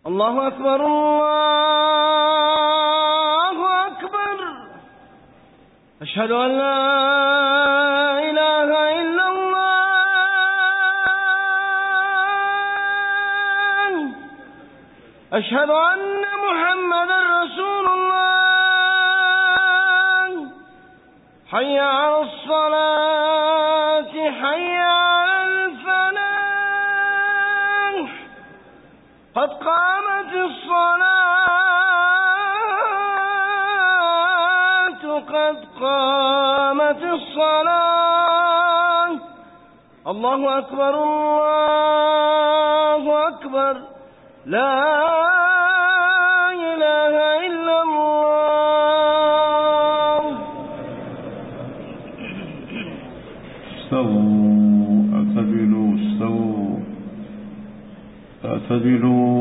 الله أكبر الله أكبر. أشهد أن لا إله إلا الله. أشهد أن محمدا رسول الله. حي على الصلاة حي على الفلاح. قد قامت الصلاة قد قامت الصلاة. الله أكبر الله أكبر. لا إله إلا الله. استووا اعتدلوا استووا اعتدلوا.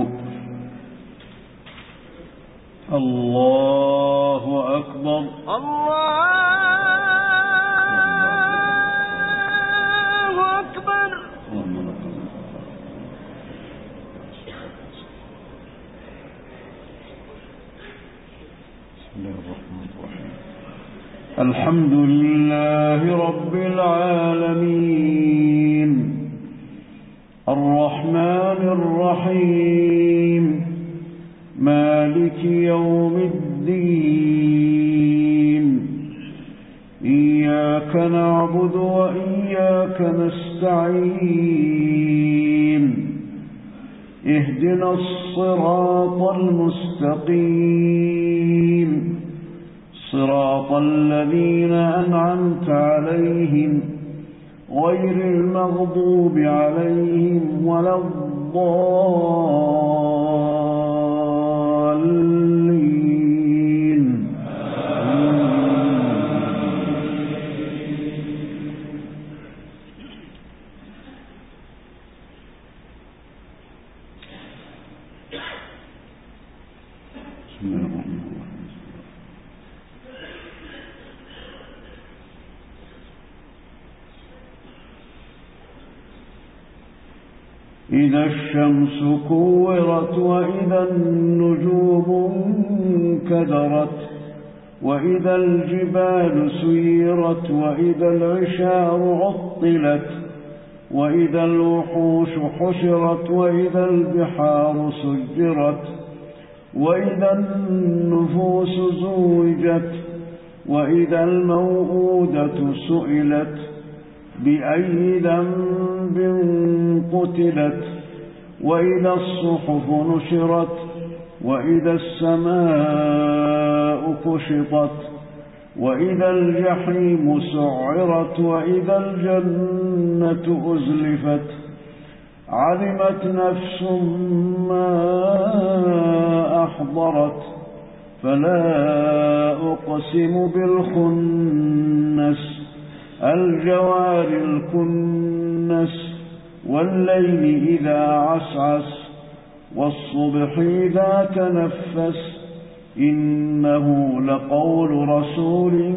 الله أكبر الله أكبر. بسم الله الرحمن الرحيم. الحمد لله رب العالمين الرحمن الرحيم مالك يوم الدين. إياك نعبد وإياك نستعين. اهدنا الصراط المستقيم صراط الذين أنعمت عليهم غير المغضوب عليهم ولا الضالين. بسم الله الرحمن الرحيم. إذا الشمس كورت وإذا النجوم انكدرت وإذا الجبال سيرت وإذا العشار عطلت وإذا الوحوش حشرت وإذا البحار سجرت وإذا النفوس زوجت وإذا الموءودة سئلت بأي ذنب قتلت وإذا الصحف نشرت وإذا السماء كشطت وإذا الجحيم سعرت وإذا الجنة أزلفت. علمت نفس ما أحضرت. فلا أقسم بالخنس الجوار الكنس والليل إذا عسعس والصبح إذا تنفس. إنه لقول رسول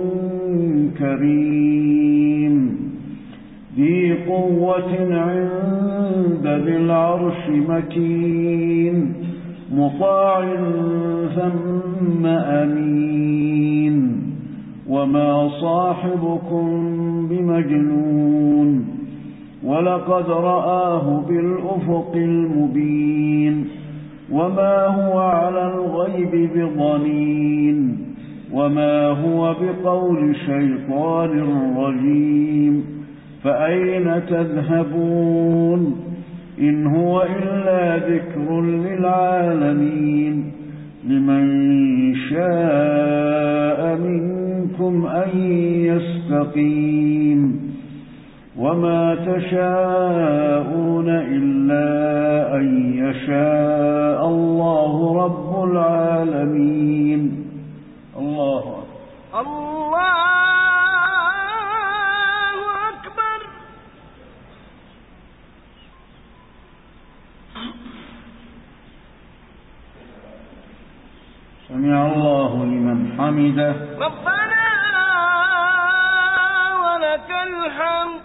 كريم ذي قوة عند ذي العرش مكين مطاع ثم أمين. وما صاحبكم بمجنون ولقد رآه بالأفق المبين. وما هو على الغيب بضنين وما هو بقول شيطان رجيم. فأين تذهبون إن هو إلا ذكر للعالمين. لمن شاء منكم أن يستقيم. وما تشاءون إلا أن يشاء الله رب العالمين. الله أكبر الله أكبر. سمع الله لمن حمده. ربنا ولك الحمد.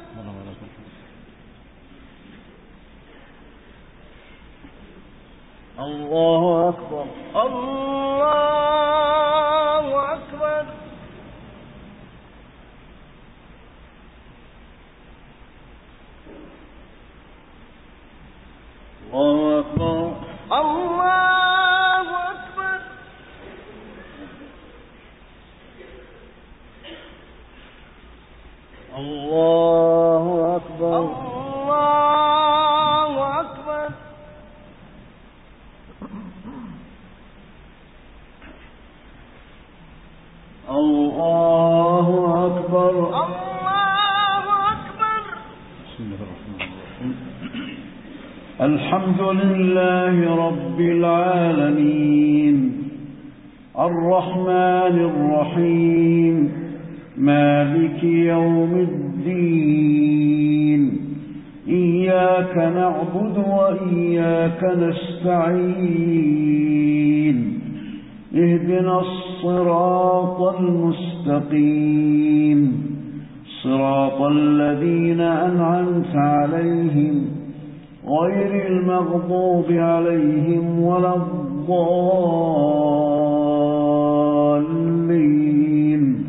الله أكبر. الله أكبر. الله أكبر. الله أكبر. الله أكبر. الله أكبر. الله أكبر. الله أكبر. بسم الله الرحمن الرحيم. الحمد لله رب العالمين الرحمن الرحيم مالك يوم الدين إياك نعبد وإياك نستعين اهدنا الصراط المستقيم صراط الذين أنعمت عليهم غير المغضوب عليهم ولا الضالين.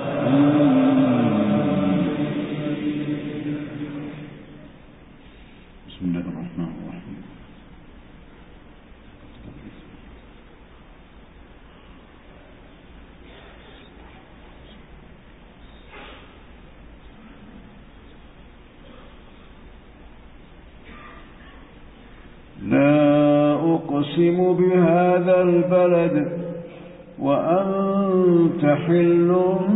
بسم الله الرحمن الرحيم. لا أقسم بهذا البلد وأنت حل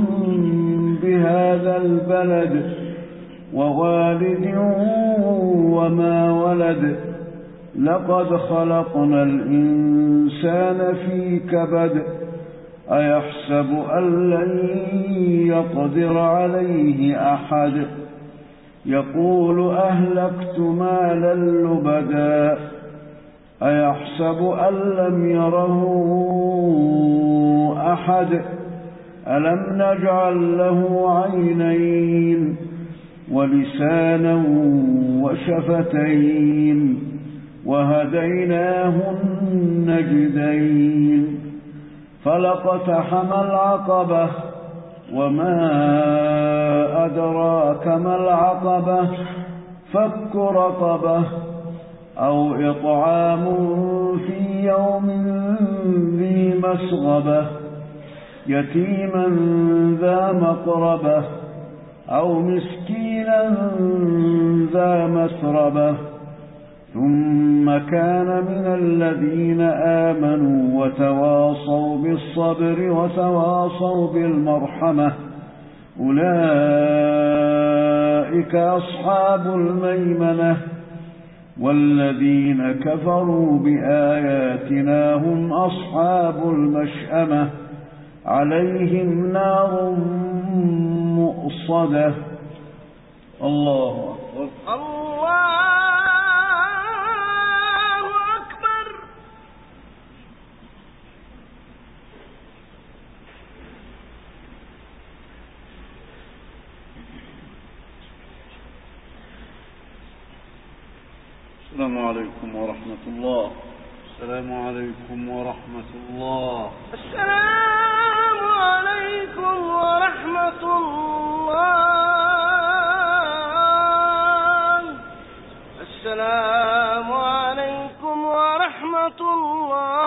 بهذا البلد ووالد وما ولد لقد خلقنا الإنسان في كبد أيحسب أن لن يقدر عليه أحد يقول أهلكت مالا لبدا أيحسب أن لم يره أحد ألم نجعل له عينين ولسانا وشفتين وهديناه النجدين فلاقتحم العقبة وما أدراك ما العقبة فك رقبة أو إطعام في يوم ذي مسغبة يتيما ذا مقربة أو مسكينا ذا مسربة ثم كان من الذين آمنوا وتواصوا بالصبر وتواصوا بالمرحمة أولئك أصحاب الميمنة والذين كفروا بآياتنا هم أصحاب المشأمة عليهم نار مؤصدة. الله أكبر. الله أكبر. السلام عليكم ورحمة الله. السلام عليكم ورحمة الله. السلام عليكم ورحمة الله. السلام عليكم ورحمة الله.